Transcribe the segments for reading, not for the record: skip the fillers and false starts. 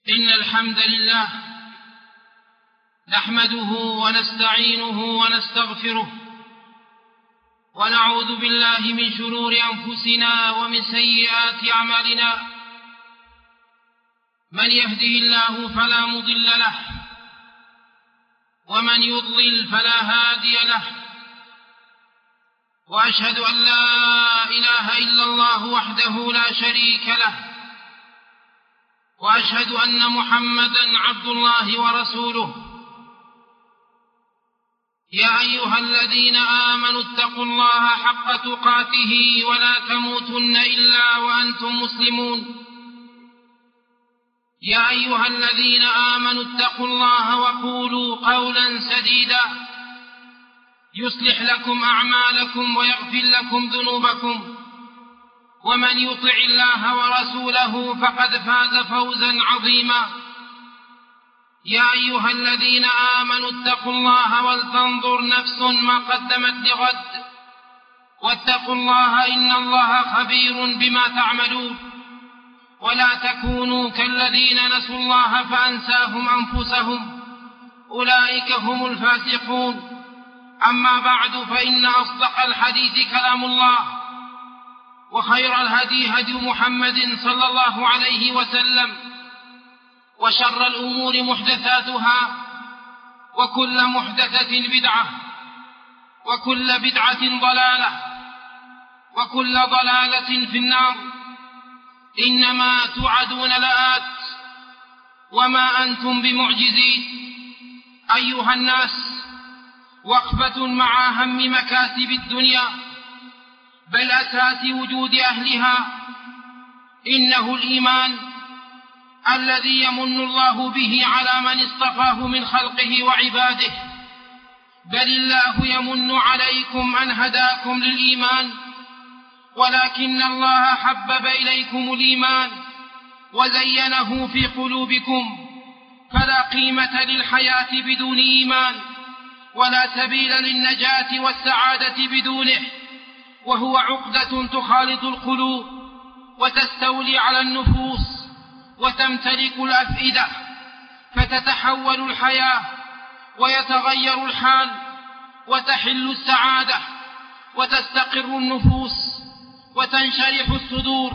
إن الحمد لله نحمده ونستعينه ونستغفره ونعوذ بالله من شرور أنفسنا ومن سيئات أعمالنا. من يهده الله فلا مضل له ومن يضلل فلا هادي له، وأشهد أن لا إله إلا الله وحده لا شريك له، وأشهد أن محمدًا عبد الله ورسوله. يا أيها الذين آمنوا اتقوا الله حق تقاته ولا تموتن إلا وأنتم مسلمون. يا أيها الذين آمنوا اتقوا الله وقولوا قولا سديدا يصلح لكم أعمالكم ويغفر لكم ذنوبكم، ومن يطع الله ورسوله فقد فاز فوزا عظيما. يا أيها الذين آمنوا اتقوا الله ولتنظر نفس ما قدمت لغد، واتقوا الله إن الله خبير بما تعملون. ولا تكونوا كالذين نسوا الله فأنساهم أنفسهم، أولئك هم الفاسقون. أما بعد، فإن أصدق الحديث كلام الله، وخير الهدي هدي محمد صلى الله عليه وسلم، وشر الأمور محدثاتها، وكل محدثة بدعة، وكل بدعة ضلالة، وكل ضلالة في النار. إنما توعدون لآت وما أنتم بمعجزين. أيها الناس، وقفة مع أهم مكاسب الدنيا بل أساس وجود أهلها، إنه الإيمان الذي يمن الله به على من اصطفاه من خلقه وعباده. بل الله يمن عليكم أن هداكم للإيمان، ولكن الله حبب إليكم الإيمان وزينه في قلوبكم، فلا قيمة للحياة بدون إيمان، ولا سبيل للنجاة والسعادة بدونه، وهو عقدة تخالط القلوب وتستولي على النفوس وتمتلك الأفئدة، فتتحول الحياة ويتغير الحال وتحل السعادة وتستقر النفوس وتنشرح الصدور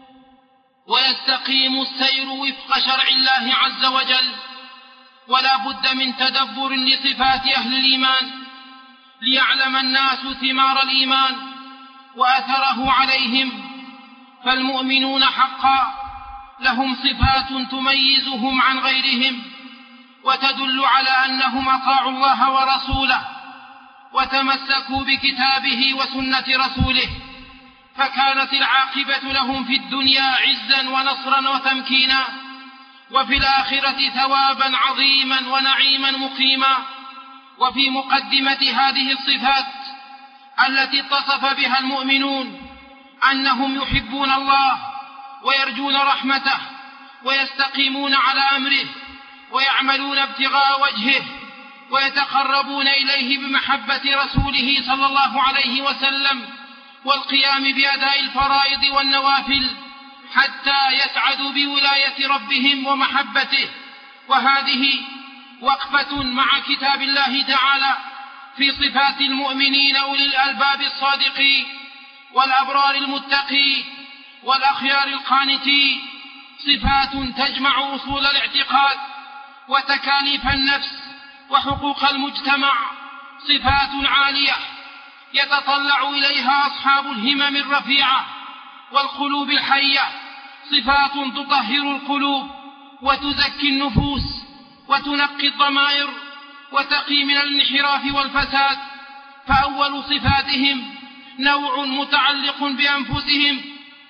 ويستقيم السير وفق شرع الله عز وجل. ولا بد من تدبر لصفات أهل الإيمان ليعلم الناس ثمار الإيمان وأثره عليهم. فالمؤمنون حقا لهم صفات تميزهم عن غيرهم وتدل على أنهم أطاعوا الله ورسوله وتمسكوا بكتابه وسنة رسوله، فكانت العاقبة لهم في الدنيا عزا ونصرا وتمكينا، وفي الآخرة ثوابا عظيما ونعيما مقيما. وفي مقدمة هذه الصفات التي اتصف بها المؤمنون أنهم يحبون الله ويرجون رحمته ويستقيمون على أمره ويعملون ابتغاء وجهه ويتقربون إليه بمحبة رسوله صلى الله عليه وسلم والقيام بأداء الفرائض والنوافل حتى يسعدوا بولاية ربهم ومحبته. وهذه وقفة مع كتاب الله تعالى في صفات المؤمنين أولي الألباب الصادقين والأبرار المتقين والأخيار القانتين، صفات تجمع أصول الاعتقاد وتكاليف النفس وحقوق المجتمع، صفات عالية يتطلع إليها أصحاب الهمم الرفيعة والقلوب الحية، صفات تطهر القلوب وتزكي النفوس وتنقي الضمائر وتقي من الانحراف والفساد. فأول صفاتهم نوع متعلق بأنفسهم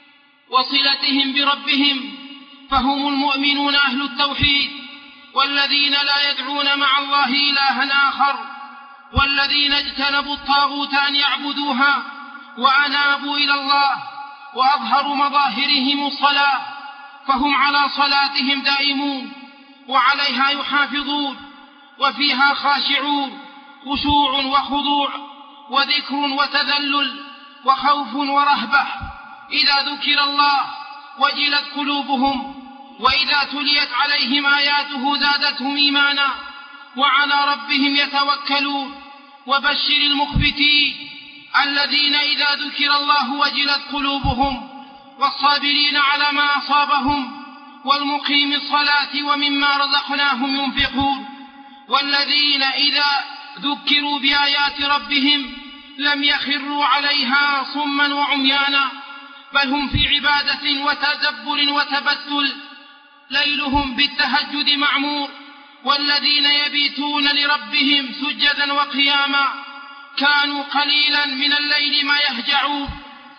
وصلتهم بربهم، فهم المؤمنون أهل التوحيد، والذين لا يدعون مع الله إلها آخر، والذين اجتنبوا الطاغوت أن يعبدوها وأنابوا إلى الله وأظهروا مظاهرهم الصلاة، فهم على صلاتهم دائمون وعليها يحافظون وفيها خاشعون، خشوع وخضوع وذكر وتذلل وخوف ورهبة. إذا ذكر الله وجلت قلوبهم وإذا تليت عليهم آياته زادتهم إيمانا وعلى ربهم يتوكلون. وبشر المخبتين الذين إذا ذكر الله وجلت قلوبهم، والصابرين على ما أصابهم، والمقيم الصلاة ومما رزقناهم ينفقون، والذين إذا ذكروا بآيات ربهم لم يخروا عليها صما وعميانا، بل هم في عبادة وتدبر وتبتل ليلهم بالتهجد معمور. والذين يبيتون لربهم سجدا وقياما كانوا قليلا من الليل ما يهجعون.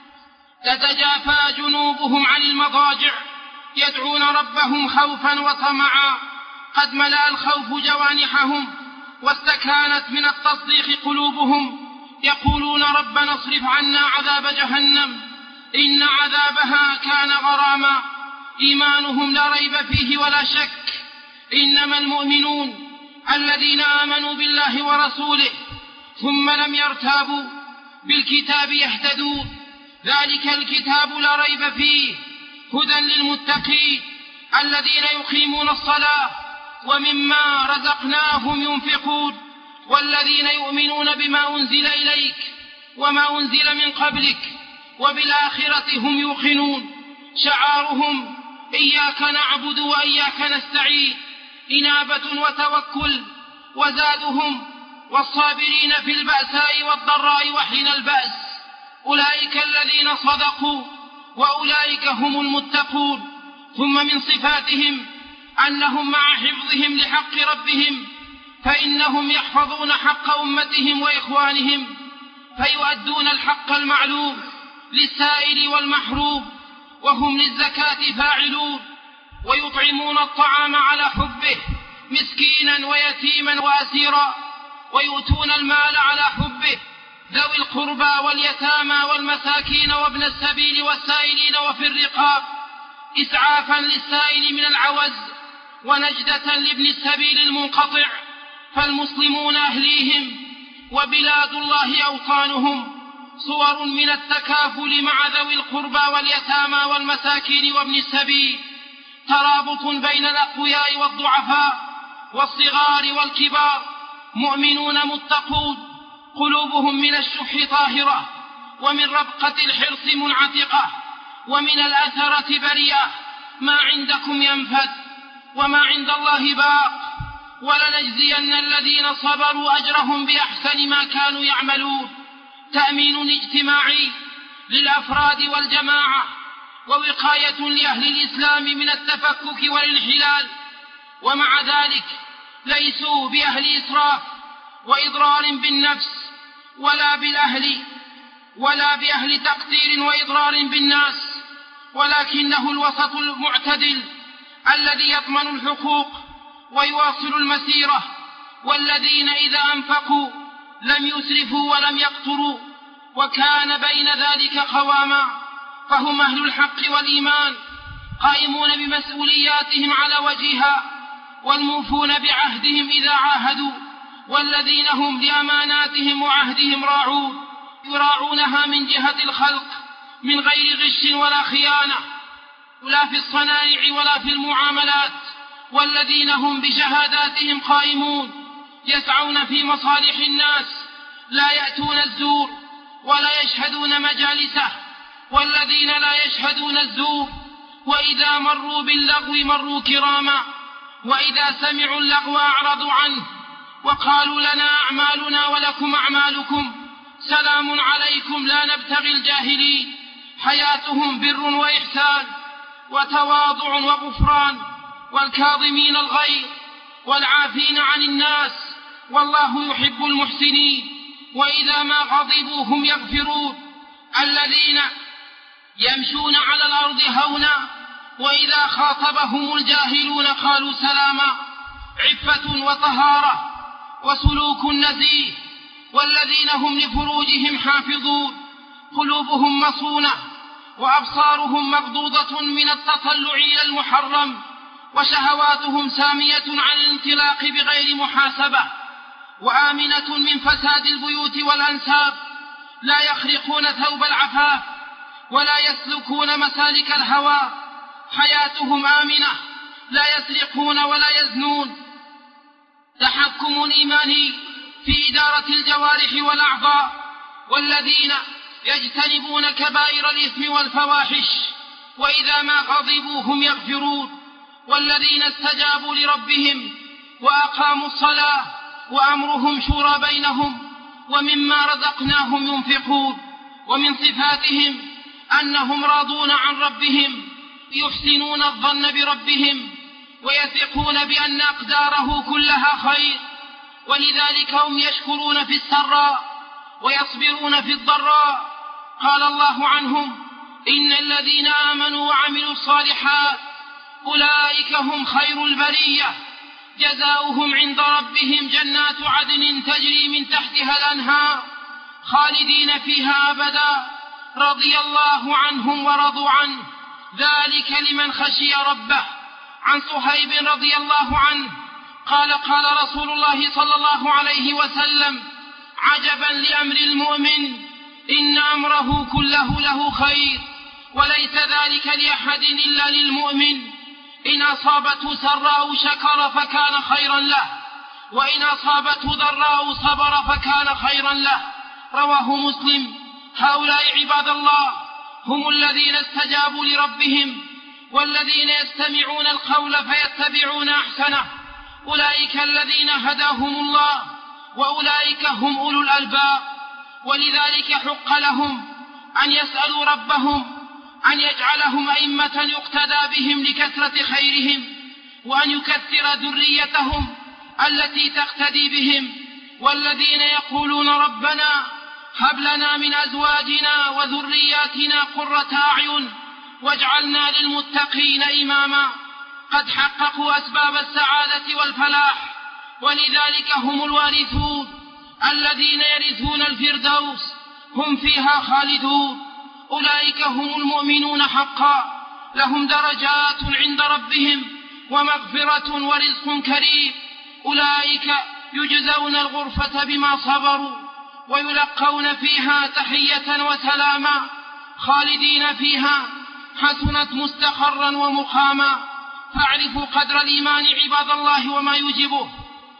تتجافى جنوبهم عن المضاجع يدعون ربهم خوفا وطمعا. قد ملأ الخوف جوانحهم واستكانت من التصديق قلوبهم، يقولون ربنا اصرف عنا عذاب جهنم إن عذابها كان غراما. إيمانهم لا ريب فيه ولا شك. إنما المؤمنون الذين آمنوا بالله ورسوله ثم لم يرتابوا بالكتاب يهتدون. ذلك الكتاب لا ريب فيه هدى للمتقين الذين يقيمون الصلاة ومما رزقناهم ينفقون، والذين يؤمنون بما أنزل إليك وما أنزل من قبلك وبالآخرة هم يوقنون. شعارهم إياك نعبد وإياك نستعين، إنابة وتوكل. وزادهم والصابرين في البأساء والضراء وحين البأس، أولئك الذين صدقوا وأولئك هم المتقون. ثم من صفاتهم أنهم مع حفظهم لحق ربهم فإنهم يحفظون حق أمتهم وإخوانهم، فيؤدون الحق المعلوم للسائل والمحروم، وهم للزكاة فاعلون، ويطعمون الطعام على حبه مسكينا ويتيما وأسيرا، ويؤتون المال على حبه ذوي القربى واليتامى والمساكين وابن السبيل والسائلين وفي الرقاب، إسعافا للسائل من العوز ونجدة لابن السبيل المنقطع. فالمسلمون أهليهم وبلاد الله أوطانهم. صور من التكافل مع ذوي القربى واليتامى والمساكين وابن السبيل، ترابط بين الأقوياء والضعفاء والصغار والكبار. مؤمنون متقون قلوبهم من الشح طاهرة، ومن ربقة الحرص منعتقة، ومن الأثرة بريئة. ما عندكم ينفد وما عند الله باق، ولنجزين الذين صبروا أجرهم بأحسن ما كانوا يعملون. تأمين اجتماعي للأفراد والجماعة، ووقاية لأهل الإسلام من التفكك والانحلال. ومع ذلك ليسوا بأهل إسراف وإضرار بالنفس ولا بأهل تقتير وإضرار بالناس، ولكنه الوسط المعتدل الذي يضمن الحقوق ويواصل المسيرة، والذين إذا أنفقوا لم يسرفوا ولم يقتروا، وكان بين ذلك قواما. فهم أهل الحق والإيمان قائمون بمسؤولياتهم على وجهها، والموفون بعهدهم إذا عاهدوا، والذين هم لأماناتهم وعهدهم راعون، يراعونها من جهة الخلق من غير غش ولا خيانة، لا في الصنائع ولا في المعاملات. والذين هم بشهاداتهم قائمون يسعون في مصالح الناس، لا يأتون الزور ولا يشهدون مجالسه. والذين لا يشهدون الزور وإذا مروا باللغو مروا كراما، وإذا سمعوا اللغو أعرضوا عنه وقالوا لنا أعمالنا ولكم أعمالكم سلام عليكم لا نبتغي الجاهلين. حياتهم بر وإحسان وتواضع وغفران، والكاظمين الغيظ والعافين عن الناس، والله يحب المحسنين. وإذا ما غضبوا هم يغفرون. الذين يمشون على الأرض هونا وإذا خاطبهم الجاهلون قالوا سلاما. عفة وطهارة وسلوك نزيه. والذين هم لفروجهم حافظون، قلوبهم مصونة وأبصارهم مغضوضة من التطلع إلى المحرم، وشهواتهم سامية عن الانطلاق بغير محاسبة، وآمنة من فساد البيوت والأنساب. لا يخرقون ثوب العفاف ولا يسلكون مسالك الهوى. حياتهم آمنة لا يسرقون ولا يزنون. تحكم إيماني في إدارة الجوارح والأعضاء، والذين يجتنبون كبائر الإثم والفواحش، وإذا ما غضبوا هم يغفرون، والذين استجابوا لربهم وأقاموا الصلاة وأمرهم شورى بينهم ومما رزقناهم ينفقون. ومن صفاتهم أنهم راضون عن ربهم، يحسنون الظن بربهم، ويثقون بأن أقداره كلها خير، ولذلك هم يشكرون في السراء ويصبرون في الضراء. قال الله عنهم: إن الذين آمنوا وعملوا الصالحات أولئك هم خير البرية، جزاؤهم عند ربهم جنات عدن تجري من تحتها الأنهار خالدين فيها أبدا، رضي الله عنهم ورضوا عنه، ذلك لمن خشي ربه. عن صهيب رضي الله عنه قال: قال رسول الله صلى الله عليه وسلم: عجبا لأمر المؤمن، إن أمره كله له خير، وليس ذلك لأحد إلا للمؤمن، إن أصابته سراء شكر فكان خيرا له، وإن أصابته ضراء صبر فكان خيرا له. رواه مسلم. هؤلاء عباد الله هم الذين استجابوا لربهم، والذين يستمعون القول فيتبعون أحسنه، أولئك الذين هداهم الله، وأولئك هم أولو الألباب. ولذلك حق لهم أن يسألوا ربهم أن يجعلهم أئمة يقتدى بهم لكثرة خيرهم، وأن يكثر ذريتهم التي تقتدي بهم، والذين يقولون: ربنا هب لنا من أزواجنا وذرياتنا قرة أعين واجعلنا للمتقين إماما، قد حققوا أسباب السعادة والفلاح، ولذلك هم الوارثون الذين يرثون الفردوس هم فيها خالدون. أولئك هم المؤمنون حقا، لهم درجات عند ربهم ومغفرة ورزق كريم. أولئك يجزون الغرفة بما صبروا، ويلقون فيها تحية وسلاما، خالدين فيها، حسنت مستقرا ومقاما. فاعرفوا قدر الإيمان عباد الله وما يوجبه،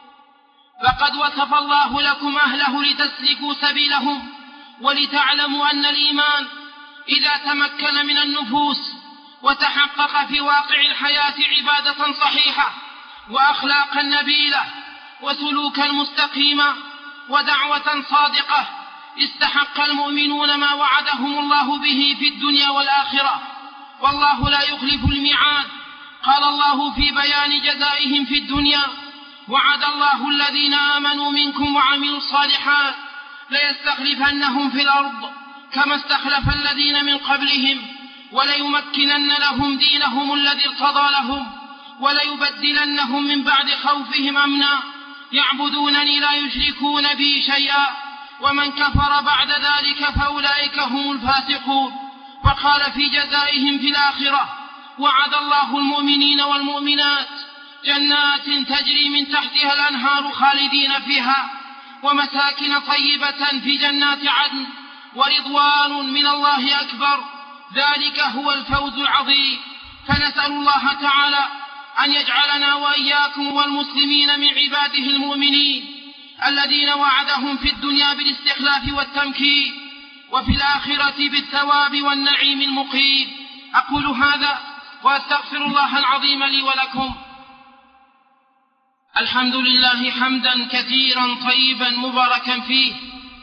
فقد وصف الله لكم أهله لتسلكوا سبيلهم، ولتعلموا أن الإيمان إذا تمكن من النفوس وتحقق في واقع الحياة عبادة صحيحة وأخلاقا نبيلة وسلوكا مستقيما ودعوة صادقة، استحق المؤمنون ما وعدهم الله به في الدنيا والآخرة، والله لا يخلف الميعاد. قال الله في بيان جزائهم في الدنيا: وعد الله الذين آمنوا منكم وعملوا الصالحات ليستخلفنهم في الأرض كما استخلف الذين من قبلهم، وليمكنن لهم دينهم الذي ارتضى لهم، وليبدلنهم من بعد خوفهم أمنا يعبدونني لا يشركون بي شيئا، ومن كفر بعد ذلك فأولئك هم الفاسقون. وقال في جزائهم في الآخرة: وعد الله المؤمنين والمؤمنات جنات تجري من تحتها الأنهار خالدين فيها، ومساكن طيبة في جنات عدن، ورضوان من الله أكبر، ذلك هو الفوز العظيم. فنسأل الله تعالى أن يجعلنا وإياكم والمسلمين من عباده المؤمنين الذين وعدهم في الدنيا بالاستخلاف والتمكين، وفي الآخرة بالثواب والنعيم المقيم. أقول هذا وأستغفر الله العظيم لي ولكم. الحمد لله حمدا كثيرا طيبا مباركا فيه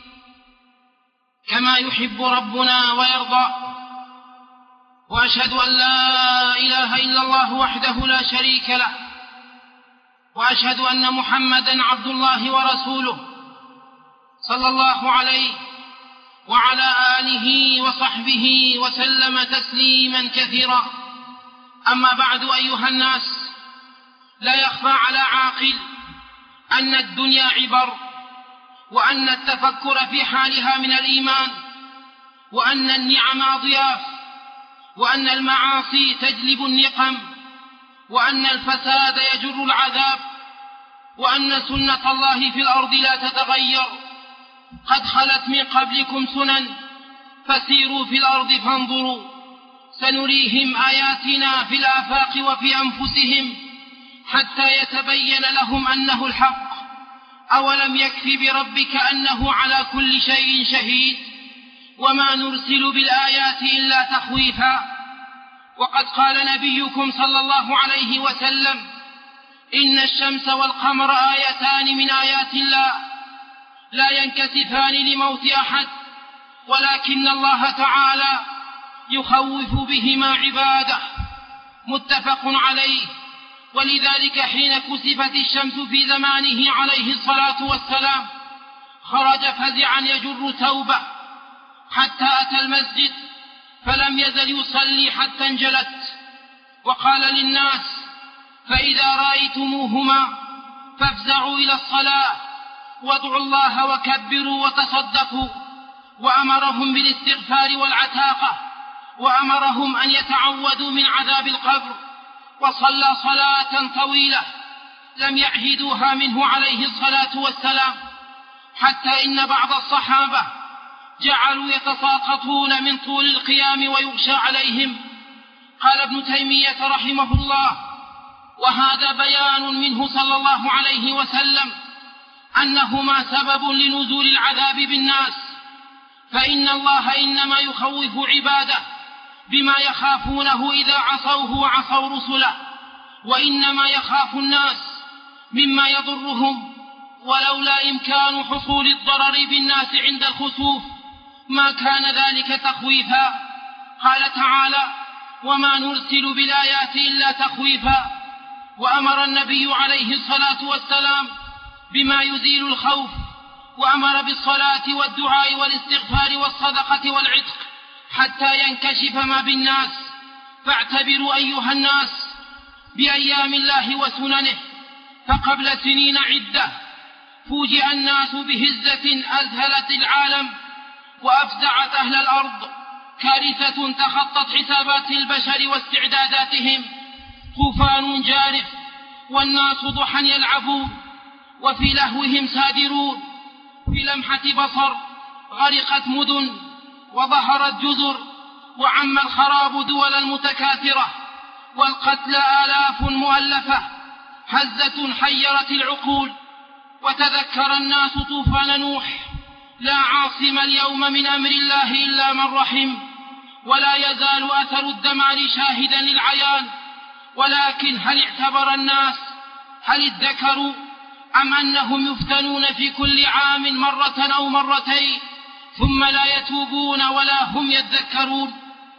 كما يحب ربنا ويرضى، وأشهد أن لا إله إلا الله وحده لا شريك له، وأشهد أن محمدا عبد الله ورسوله صلى الله عليه وعلى آله وصحبه وسلم تسليما كثيرا. أما بعد، أيها الناس، لا يخفى على عاقل أن الدنيا عبر، وأن التفكر في حالها من الإيمان، وأن النعم أضياف، وأن المعاصي تجلب النقم، وأن الفساد يجر العذاب، وأن سنة الله في الأرض لا تتغير. قد خلت من قبلكم سنن فسيروا في الأرض فانظروا، سنريهم آياتنا في الآفاق وفي أنفسهم حتى يتبين لهم أنه الحق. أولم يكف بربك أنه على كل شيء شهيد وما نرسل بالآيات إلا تخويفا. وقد قال نبيكم صلى الله عليه وسلم: إن الشمس والقمر آيتان من آيات الله لا ينكسفان لموت أحد، ولكن الله تعالى يخوف بهما عباده. متفق عليه. ولذلك حين كسفت الشمس في زمانه عليه الصلاة والسلام خرج فزعا يجر ثوبه حتى أتى المسجد فلم يزل يصلي حتى انجلت، وقال للناس: فإذا رأيتموهما فافزعوا إلى الصلاة وادعوا الله وكبروا وتصدقوا، وأمرهم بالاستغفار والعتاقة، وأمرهم أن يتعوذوا من عذاب القبر، وصلى صلاة طويلة لم يعهدوها منه عليه الصلاة والسلام، حتى إن بعض الصحابة جعلوا يتساقطون من طول القيام ويغشى عليهم. قال ابن تيمية رحمه الله: وهذا بيان منه صلى الله عليه وسلم أنهما سبب لنزول العذاب بالناس، فإن الله إنما يخوف عباده بما يخافونه إذا عصوه وعصوا رسله، وإنما يخاف الناس مما يضرهم، ولولا إمكان حصول الضرر بالناس عند الخسوف ما كان ذلك تخويفا. قال تعالى: وما نرسل بالآيات إلا تخويفا. وأمر النبي عليه الصلاة والسلام بما يزيل الخوف، وأمر بالصلاة والدعاء والاستغفار والصدقة والعتق حتى ينكشف ما بالناس. فاعتبروا أيها الناس بأيام الله وسننه، فقبل سنين عدة فوجئ الناس بهزة أذهلت العالم وأفزعت أهل الأرض، كارثة تخطت حسابات البشر واستعداداتهم، طوفان جارف والناس ضحى يلعبون وفي لهوهم سادرون، في لمحة بصر غرقت مدن وظهرت جزر، وعم الخراب دولا متكاثرة، والقتلى آلاف مؤلفة، هزة حيرت العقول. وتذكر الناس طوفان نوح: لا عاصم اليوم من أمر الله إلا من رحم، ولا يزال أثر الدمار شاهدا للعيان. ولكن هل اعتبر الناس؟ هل ادكروا؟ أم أنهم يفتنون في كل عام مرة أو مرتين ثم لا يتوبون ولا هم يذكرون؟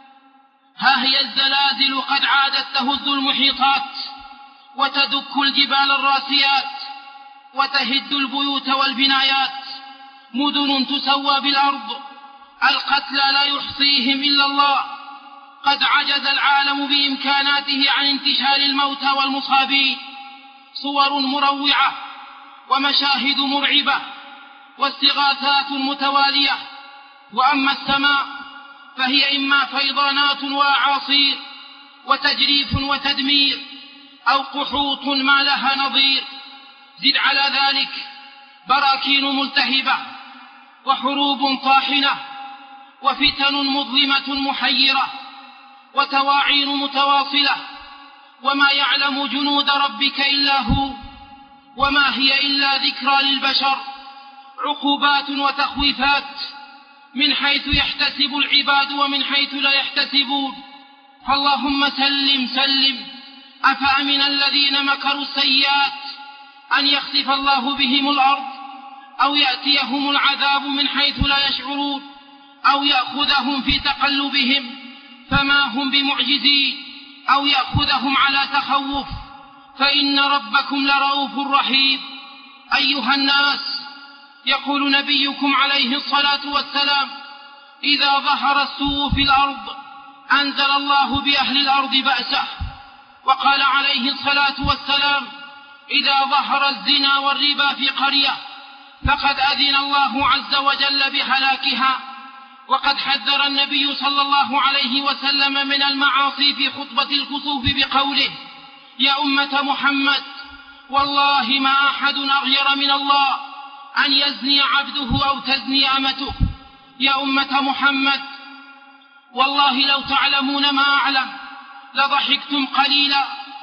ها هي الزلازل قد عادت تهز المحيطات وتدك الجبال الراسيات وتهد البيوت والبنايات، مدن تسوى بالأرض، القتلى لا يحصيهم إلا الله. قد عجز العالم بإمكاناته عن انتشار الموتى والمصابين. صور مروعة ومشاهد مرعبة واستغاثات متوالية. وأما السماء فهي إما فيضانات وأعاصير وتجريف وتدمير، أو قحوط ما لها نظير. زد على ذلك براكين ملتهبة وحروب طاحنة وفتن مظلمة محيرة وتواعين متواصلة، وما يعلم جنود ربك إلا هو، وما هي إلا ذكرى للبشر، عقوبات وتخويفات من حيث يحتسب العباد ومن حيث لا يحتسبون. فاللهم سلم سلم. أفأمن الذين مكروا السيئات أن يخسف الله بهم الأرض أو يأتيهم العذاب من حيث لا يشعرون أو يأخذهم في تقلبهم فما هم بمعجزين أو يأخذهم على تخوف، فإن ربكم لرؤوف رحيم. أيها الناس، يقول نبيكم عليه الصلاة والسلام: إذا ظهر السوء في الأرض أنزل الله بأهل الأرض بأسه. وقال عليه الصلاة والسلام: إذا ظهر الزنا والربا في قرية فقد أذن الله عز وجل بهلاكها. وقد حذر النبي صلى الله عليه وسلم من المعاصي في خطبة الكسوف بقوله: يا أمة محمد، والله ما أحد أغير من الله أن يزني عبده أو تزني أمته. يا أمة محمد، والله لو تعلمون ما أعلم لضحكتم قليلا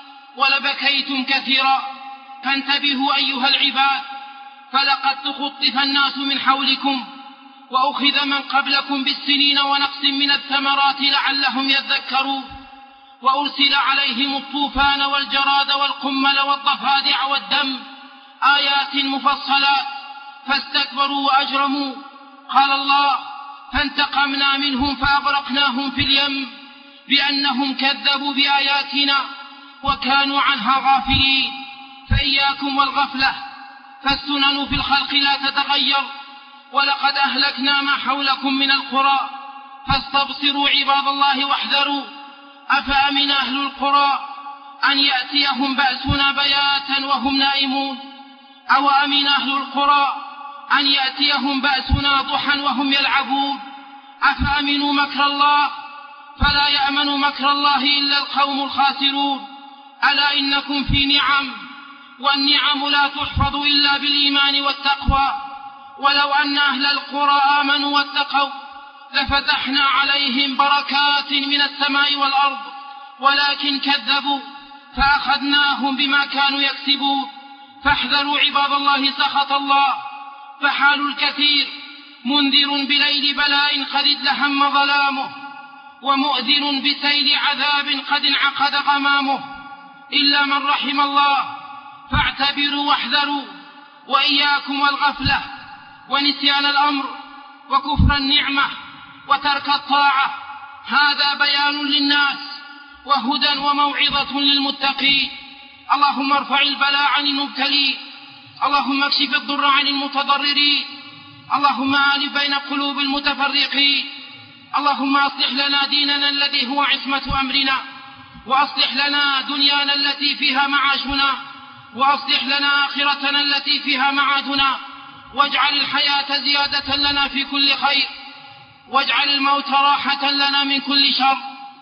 ولبكيتم كثيرا. فانتبهوا أيها العباد، فلقد تخطف الناس من حولكم وأخذ من قبلكم بالسنين ونقص من الثمرات لعلهم يذكرون، وأرسل عليهم الطوفان والجراد والقمل والضفادع والدم آيات مفصلات فاستكبروا وأجرموا. قال الله: فانتقمنا منهم فأغرقناهم في اليم بأنهم كذبوا بآياتنا وكانوا عنها غافلين. فإياكم والغفلة، فالسنن في الخلق لا تتغير، ولقد أهلكنا ما حولكم من القرى، فاستبصروا عباد الله واحذروا. أفأمن أهل القرى أن يأتيهم بأسنا بياتا وهم نائمون، أو أمن أهل القرى أن يأتيهم بأسنا ضحى وهم يلعبون. أفأمنوا مكر الله فلا يأمن مكر الله إلا القوم الخاسرون. ألا إنكم في نعم، والنعم لا تحفظ إلا بالإيمان والتقوى. ولو أن أهل القرى آمنوا واتقوا لفتحنا عليهم بركات من السماء والأرض، ولكن كذبوا فأخذناهم بما كانوا يكسبون. فاحذروا عباد الله سخط الله، فحال الكثير منذر بليل بلاء قد ازدحم ظلامه، ومؤذن بسيل عذاب قد انعقد غمامه، إلا من رحم الله. فاعتبروا واحذروا، وإياكم والغفلة ونسيان الأمر وكفر النعمة وترك الطاعة. هذا بيان للناس وهدى وموعظة للمتقين. اللهم ارفع البلاء عن المبتلين، اللهم اكشف الضر عن المتضررين، اللهم آلف بين قلوب المتفرقين. اللهم أصلح لنا ديننا الذي هو عصمة أمرنا، وأصلح لنا دنيانا التي فيها معاشنا، وأصلح لنا آخرتنا التي فيها معادنا، واجعل الحياة زيادة لنا في كل خير، واجعل الموت راحة لنا من كل شر.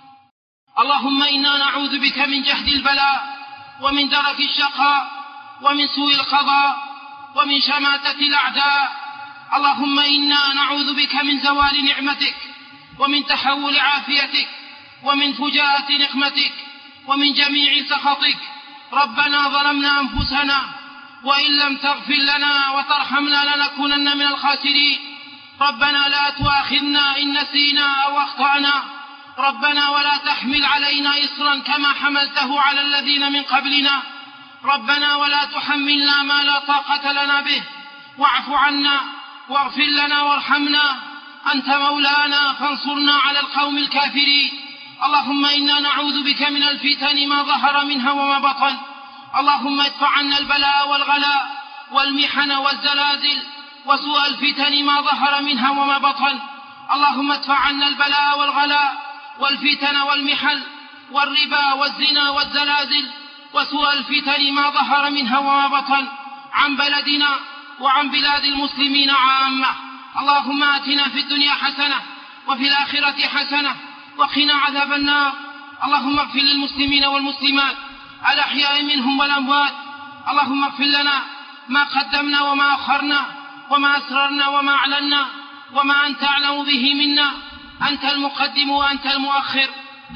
اللهم إنا نعوذ بك من جهد البلاء، ومن درك الشقاء، ومن سوء القضاء، ومن شماتة الأعداء. اللهم إنا نعوذ بك من زوال نعمتك، ومن تحول عافيتك، ومن فجاءة نقمتك، ومن جميع سخطك. ربنا ظلمنا أنفسنا، وإن لم تغفر لنا وترحمنا لنكونن من الخاسرين. ربنا لا تؤاخذنا إن نسينا أو أخطأنا. ربنا ولا تحمل علينا إصرا كما حملته على الذين من قبلنا. ربنا ولا تحملنا ما لا طاقة لنا به، واعف عنا واغفر لنا وارحمنا، أنت مولانا فانصرنا على القوم الكافرين. اللهم إنا نعوذ بك من الفتن ما ظهر منها وما بطن. اللهم ادفع عنا البلاء والغلاء والمحن والزلازل وسوء الفتن ما ظهر منها وما بطن. اللهم ادفع عنا البلاء والغلاء والفتن والمحن والربا والزنا والزلازل وسوء الفتن ما ظهر منها وما بطن عن بلدنا وعن بلاد المسلمين عامة. اللهم آتنا في الدنيا حسنة وفي الآخرة حسنة وقنا عذاب النار. اللهم اغفر للمسلمين والمسلمات الأحياء منهم والأموات. اللهم اغفر لنا ما قدمنا وما أخرنا وما أسررنا وما أعلنا وما أنت أعلم به منا. أنت المقدم وأنت المؤخر،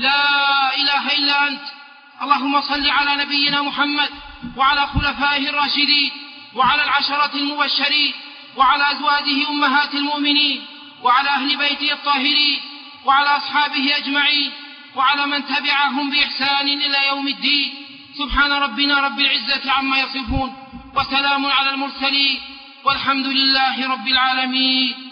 لا إله إلا أنت. اللهم صل على نبينا محمد وعلى خلفائه الراشدين وعلى العشرة المبشرين وعلى أزواجه أمهات المؤمنين وعلى أهل بيته الطاهرين وعلى أصحابه أجمعين وعلى من تبعهم بإحسان إلى يوم الدين. سبحان ربنا رب العزة عما يصفون، وسلام على المرسلين، والحمد لله رب العالمين.